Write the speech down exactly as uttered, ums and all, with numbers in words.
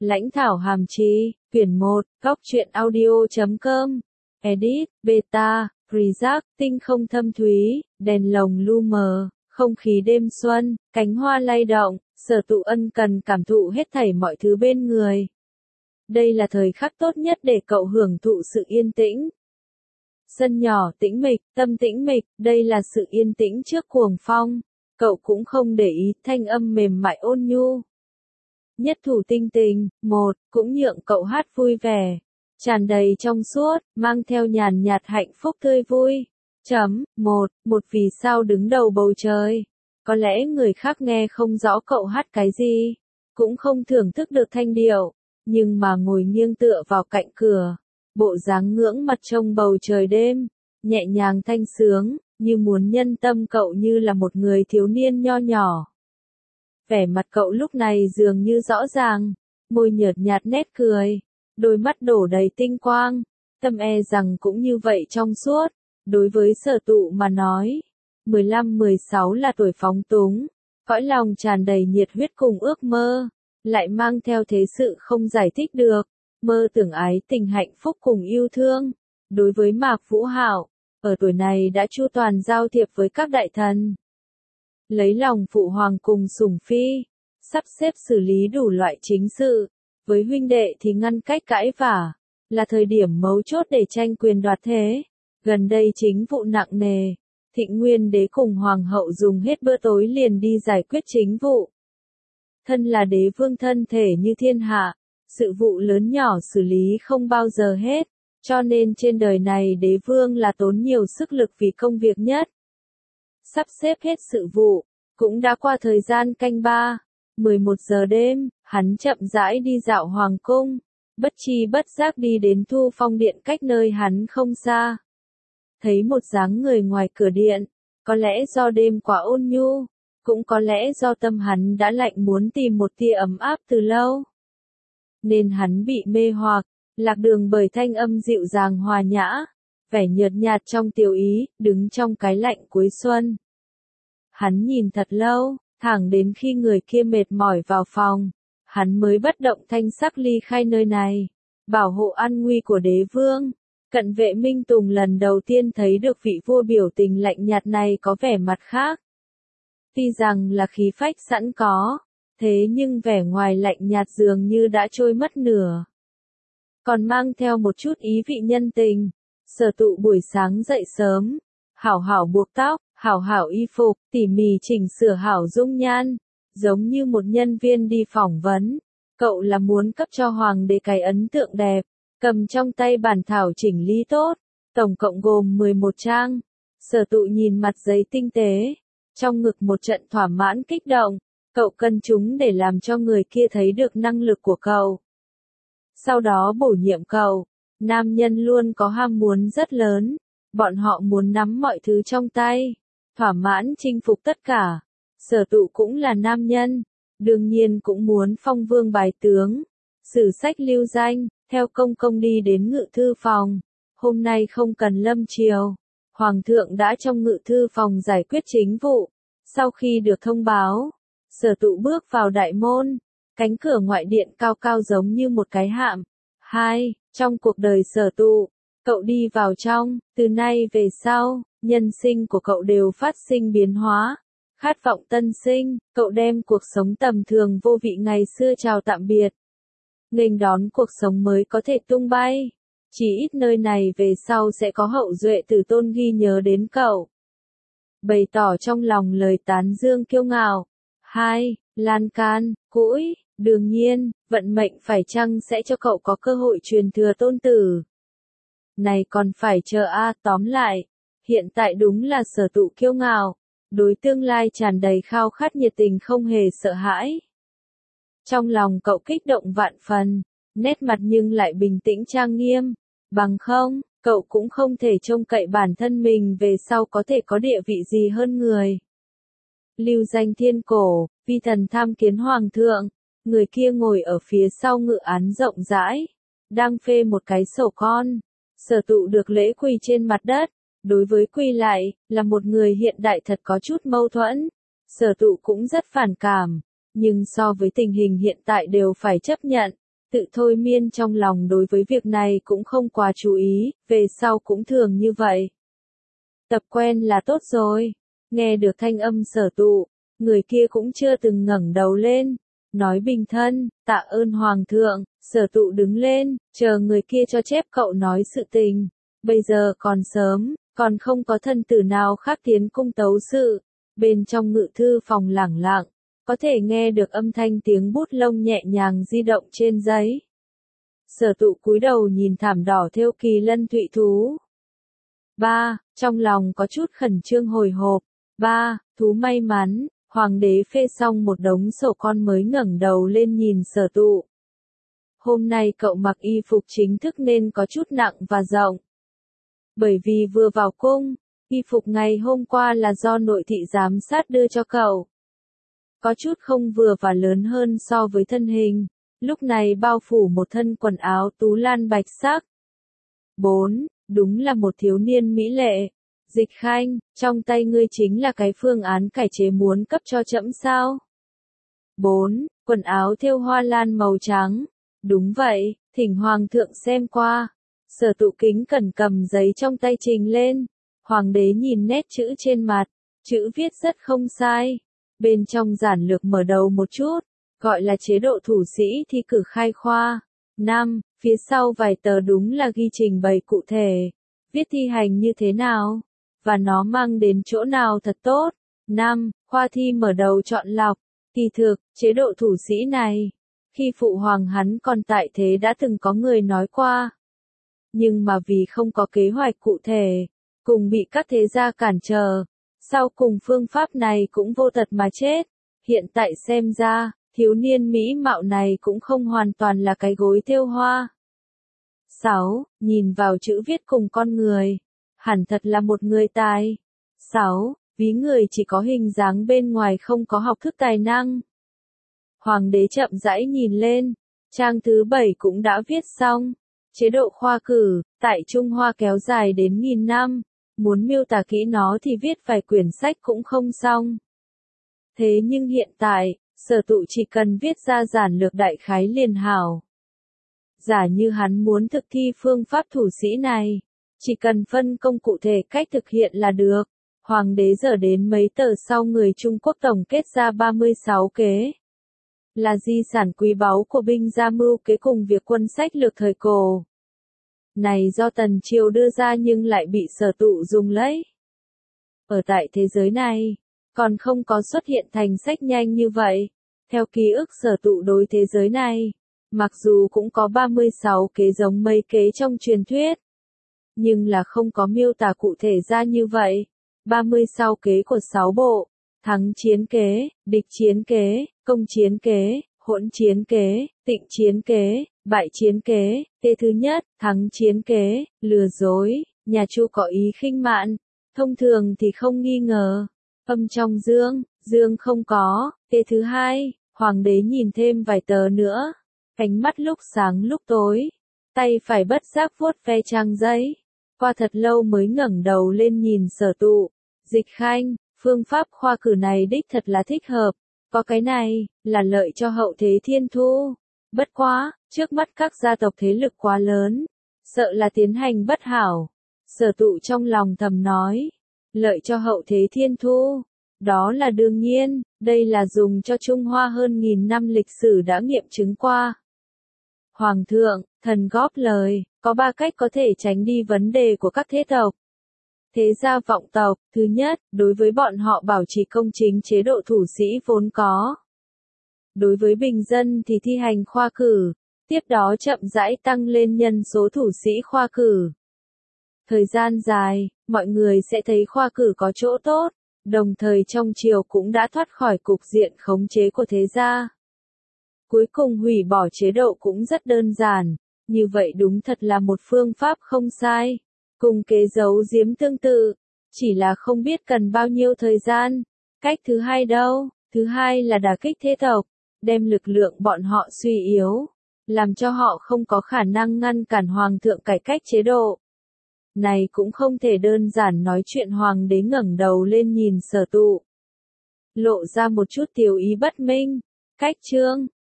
Lãnh thảo hàm chi, quyển một, góc truyện audio chấm com, edit, beta, Prezac, tinh không thâm thúy, đèn lồng lu mờ, không khí đêm xuân, cánh hoa lay động, Sở Tụ ân cần cảm thụ hết thảy mọi thứ bên người. Đây là thời khắc tốt nhất để cậu hưởng thụ sự yên tĩnh. Sân nhỏ tĩnh mịch, tâm tĩnh mịch, đây là sự yên tĩnh trước cuồng phong. Cậu cũng không để ý thanh âm mềm mại ôn nhu. Nhất thủ tinh tình, một, cũng nhượng cậu hát vui vẻ, tràn đầy trong suốt, mang theo nhàn nhạt hạnh phúc tươi vui. Chấm, một, một vì sao đứng đầu bầu trời. Có lẽ người khác nghe không rõ cậu hát cái gì, cũng không thưởng thức được thanh điệu, nhưng mà ngồi nghiêng tựa vào cạnh cửa, bộ dáng ngưỡng mặt trông bầu trời đêm, nhẹ nhàng thanh sướng, như muốn nhân tâm cậu như là một người thiếu niên nho nhỏ. Vẻ mặt cậu lúc này dường như rõ ràng, môi nhợt nhạt nét cười, đôi mắt đổ đầy tinh quang, tâm e rằng cũng như vậy trong suốt. Đối với Sở Tụ mà nói, mười lăm mười sáu là tuổi phóng túng, cõi lòng tràn đầy nhiệt huyết cùng ước mơ, lại mang theo thế sự không giải thích được, mơ tưởng ái tình hạnh phúc cùng yêu thương. Đối với Mạc Vũ Hạo, ở tuổi này đã chu toàn giao thiệp với các đại thần, lấy lòng phụ hoàng cùng sủng phi, sắp xếp xử lý đủ loại chính sự, với huynh đệ thì ngăn cách cãi vả, là thời điểm mấu chốt để tranh quyền đoạt thế. Gần đây chính vụ nặng nề, Thịnh Nguyên Đế cùng Hoàng hậu dùng hết bữa tối liền đi giải quyết chính vụ. Thân là đế vương thân thể như thiên hạ, sự vụ lớn nhỏ xử lý không bao giờ hết, cho nên trên đời này đế vương là tốn nhiều sức lực vì công việc nhất. Sắp xếp hết sự vụ, cũng đã qua thời gian canh ba, mười một giờ đêm, hắn chậm rãi đi dạo hoàng cung, bất chi bất giác đi đến Thu Phong Điện cách nơi hắn không xa. Thấy một dáng người ngoài cửa điện, có lẽ do đêm quá ôn nhu, cũng có lẽ do tâm hắn đã lạnh muốn tìm một tia ấm áp từ lâu. Nên hắn bị mê hoặc, lạc đường bởi thanh âm dịu dàng hòa nhã, vẻ nhợt nhạt trong tiểu ý, đứng trong cái lạnh cuối xuân. Hắn nhìn thật lâu, thẳng đến khi người kia mệt mỏi vào phòng, hắn mới bất động thanh sắc ly khai nơi này, bảo hộ an nguy của đế vương. Cận Vệ Minh Tùng lần đầu tiên thấy được vị vua biểu tình lạnh nhạt này có vẻ mặt khác. Tuy rằng là khí phách sẵn có, thế nhưng vẻ ngoài lạnh nhạt dường như đã trôi mất nửa. Còn mang theo một chút ý vị nhân tình. Sở Tụ buổi sáng dậy sớm, hảo hảo buộc tóc, hảo hảo y phục, tỉ mỉ chỉnh sửa hảo dung nhan, giống như một nhân viên đi phỏng vấn. Cậu là muốn cấp cho hoàng đế cái ấn tượng đẹp. Cầm trong tay bản thảo chỉnh lý tốt, tổng cộng gồm mười một trang. Sở Tụ nhìn mặt giấy tinh tế, trong ngực một trận thỏa mãn kích động, cậu cân chúng để làm cho người kia thấy được năng lực của cậu. Sau đó bổ nhiệm cậu, nam nhân luôn có ham muốn rất lớn, bọn họ muốn nắm mọi thứ trong tay, thỏa mãn chinh phục tất cả. Sở Tụ cũng là nam nhân, đương nhiên cũng muốn phong vương bài tướng, sử sách lưu danh. Theo công công đi đến ngự thư phòng, hôm nay không cần lâm triều, hoàng thượng đã trong ngự thư phòng giải quyết chính vụ. Sau khi được thông báo, Sở Tụ bước vào đại môn, cánh cửa ngoại điện cao cao giống như một cái hạm. Hai, trong cuộc đời Sở Tụ, cậu đi vào trong, từ nay về sau, nhân sinh của cậu đều phát sinh biến hóa. Khát vọng tân sinh, cậu đem cuộc sống tầm thường vô vị ngày xưa chào tạm biệt. Nghênh đón cuộc sống mới có thể tung bay. Chỉ ít nơi này về sau sẽ có hậu duệ tử tôn ghi nhớ đến cậu. Bày tỏ trong lòng lời tán dương kiêu ngạo. Hai, lan can, cũi, đương nhiên, vận mệnh phải chăng sẽ cho cậu có cơ hội truyền thừa tôn tử. Này còn phải chờ a à, tóm lại. Hiện tại đúng là Sở Tụ kiêu ngạo. Đối tương lai tràn đầy khao khát nhiệt tình không hề sợ hãi. Trong lòng cậu kích động vạn phần, nét mặt nhưng lại bình tĩnh trang nghiêm, bằng không, cậu cũng không thể trông cậy bản thân mình về sau có thể có địa vị gì hơn người. Lưu danh thiên cổ, vi thần tham kiến hoàng thượng, người kia ngồi ở phía sau ngự án rộng rãi, đang phê một cái sổ con. Sở Tụ được lễ quỳ trên mặt đất, đối với quỳ lại, là một người hiện đại thật có chút mâu thuẫn. Sở Tụ cũng rất phản cảm. Nhưng so với tình hình hiện tại đều phải chấp nhận, tự thôi miên trong lòng đối với việc này cũng không quá chú ý, về sau cũng thường như vậy. Tập quen là tốt rồi. Nghe được thanh âm Sở Tụ, người kia cũng chưa từng ngẩng đầu lên, nói bình thân, tạ ơn Hoàng thượng. Sở Tụ đứng lên, chờ người kia cho chép cậu nói sự tình. Bây giờ còn sớm, còn không có thân tử nào khác tiến cung tấu sự. Bên trong ngự thư phòng lẳng lặng, có thể nghe được âm thanh tiếng bút lông nhẹ nhàng di động trên giấy. Sở Tụ cúi đầu nhìn thảm đỏ thêu kỳ lân thụy thú. Ba, trong lòng có chút khẩn trương hồi hộp. Ba, thú may mắn, Hoàng đế phê xong một đống sổ con mới ngẩng đầu lên nhìn Sở Tụ. Hôm nay cậu mặc y phục chính thức nên có chút nặng và rộng. Bởi vì vừa vào cung, y phục ngày hôm qua là do nội thị giám sát đưa cho cậu. Có chút không vừa và lớn hơn so với thân hình, lúc này bao phủ một thân quần áo tú lan bạch sắc. Bốn, đúng là một thiếu niên mỹ lệ. Dịch Khanh, trong tay ngươi chính là cái phương án cải chế muốn cấp cho trẫm sao? Bốn, quần áo thêu hoa lan màu trắng. Đúng vậy, thỉnh Hoàng thượng xem qua. Sở Tụ kính cẩn cầm giấy trong tay trình lên. Hoàng đế nhìn nét chữ trên mặt, chữ viết rất không sai. Bên trong giản lược mở đầu một chút, gọi là chế độ thủ sĩ thi cử khai khoa. Năm, phía sau vài tờ đúng là ghi trình bày cụ thể, viết thi hành như thế nào, và nó mang đến chỗ nào thật tốt. Năm, khoa thi mở đầu chọn lọc. Kỳ thực, chế độ thủ sĩ này, khi phụ hoàng hắn còn tại thế đã từng có người nói qua. Nhưng mà vì không có kế hoạch cụ thể, cùng bị các thế gia cản trở, sau cùng phương pháp này cũng vô tật mà chết. Hiện tại xem ra, thiếu niên mỹ mạo này cũng không hoàn toàn là cái gối thêu hoa. Sáu, nhìn vào chữ viết cùng con người, hẳn thật là một người tài. Sáu, ví người chỉ có hình dáng bên ngoài không có học thức tài năng. Hoàng đế chậm rãi nhìn lên, trang thứ bảy cũng đã viết xong. Chế độ khoa cử, tại Trung Hoa kéo dài đến nghìn năm, muốn miêu tả kỹ nó thì viết vài quyển sách cũng không xong. Thế nhưng hiện tại, Sở Tụ chỉ cần viết ra giản lược đại khái liền hảo. Giả như hắn muốn thực thi phương pháp thủ sĩ này, chỉ cần phân công cụ thể cách thực hiện là được. Hoàng đế giờ đến mấy tờ sau người Trung Quốc tổng kết ra ba mươi sáu kế. Là di sản quý báu của binh gia mưu kế cùng việc quân sách lược thời cổ. Này do Tần Triều đưa ra nhưng lại bị Sở Tụ dùng lấy. Ở tại thế giới này, còn không có xuất hiện thành sách nhanh như vậy. Theo ký ức Sở Tụ đối thế giới này, mặc dù cũng có ba mươi sáu kế giống mấy kế trong truyền thuyết, nhưng là không có miêu tả cụ thể ra như vậy. ba mươi sáu kế của sáu bộ, thắng chiến kế, địch chiến kế, công chiến kế, hỗn chiến kế, tịnh chiến kế, bại chiến kế. Kế thứ nhất, thắng chiến kế, lừa dối, nhà Chu có ý khinh mạn, thông thường thì không nghi ngờ. Âm trong dương, dương không có. Kế thứ hai, hoàng đế nhìn thêm vài tờ nữa, ánh mắt lúc sáng lúc tối, tay phải bất giác vuốt ve trang giấy, qua thật lâu mới ngẩng đầu lên nhìn Sở Tụ. Dịch Khanh, phương pháp khoa cử này đích thật là thích hợp, có cái này, là lợi cho hậu thế thiên thu. Bất quá, trước mắt các gia tộc thế lực quá lớn, sợ là tiến hành bất hảo. Sở Tụ trong lòng thầm nói, lợi cho hậu thế thiên thu, đó là đương nhiên, đây là dùng cho Trung Hoa hơn nghìn năm lịch sử đã nghiệm chứng qua. Hoàng thượng, thần góp lời, có ba cách có thể tránh đi vấn đề của các thế tộc. Thế gia vọng tộc, thứ nhất, đối với bọn họ bảo trì công chính chế độ thủ sĩ vốn có. Đối với bình dân thì thi hành khoa cử, tiếp đó chậm rãi tăng lên nhân số thủ sĩ khoa cử. Thời gian dài, mọi người sẽ thấy khoa cử có chỗ tốt, đồng thời trong triều cũng đã thoát khỏi cục diện khống chế của thế gia. Cuối cùng hủy bỏ chế độ cũng rất đơn giản, như vậy đúng thật là một phương pháp không sai. Cùng kế giấu giếm tương tự, chỉ là không biết cần bao nhiêu thời gian. Cách thứ hai đâu? Thứ hai là đả kích thế tộc, đem lực lượng bọn họ suy yếu, làm cho họ không có khả năng ngăn cản hoàng thượng cải cách chế độ. Này cũng không thể đơn giản nói chuyện. Hoàng đế ngẩng đầu lên nhìn Sở Tụ, lộ ra một chút tiểu ý bất minh. Cách chương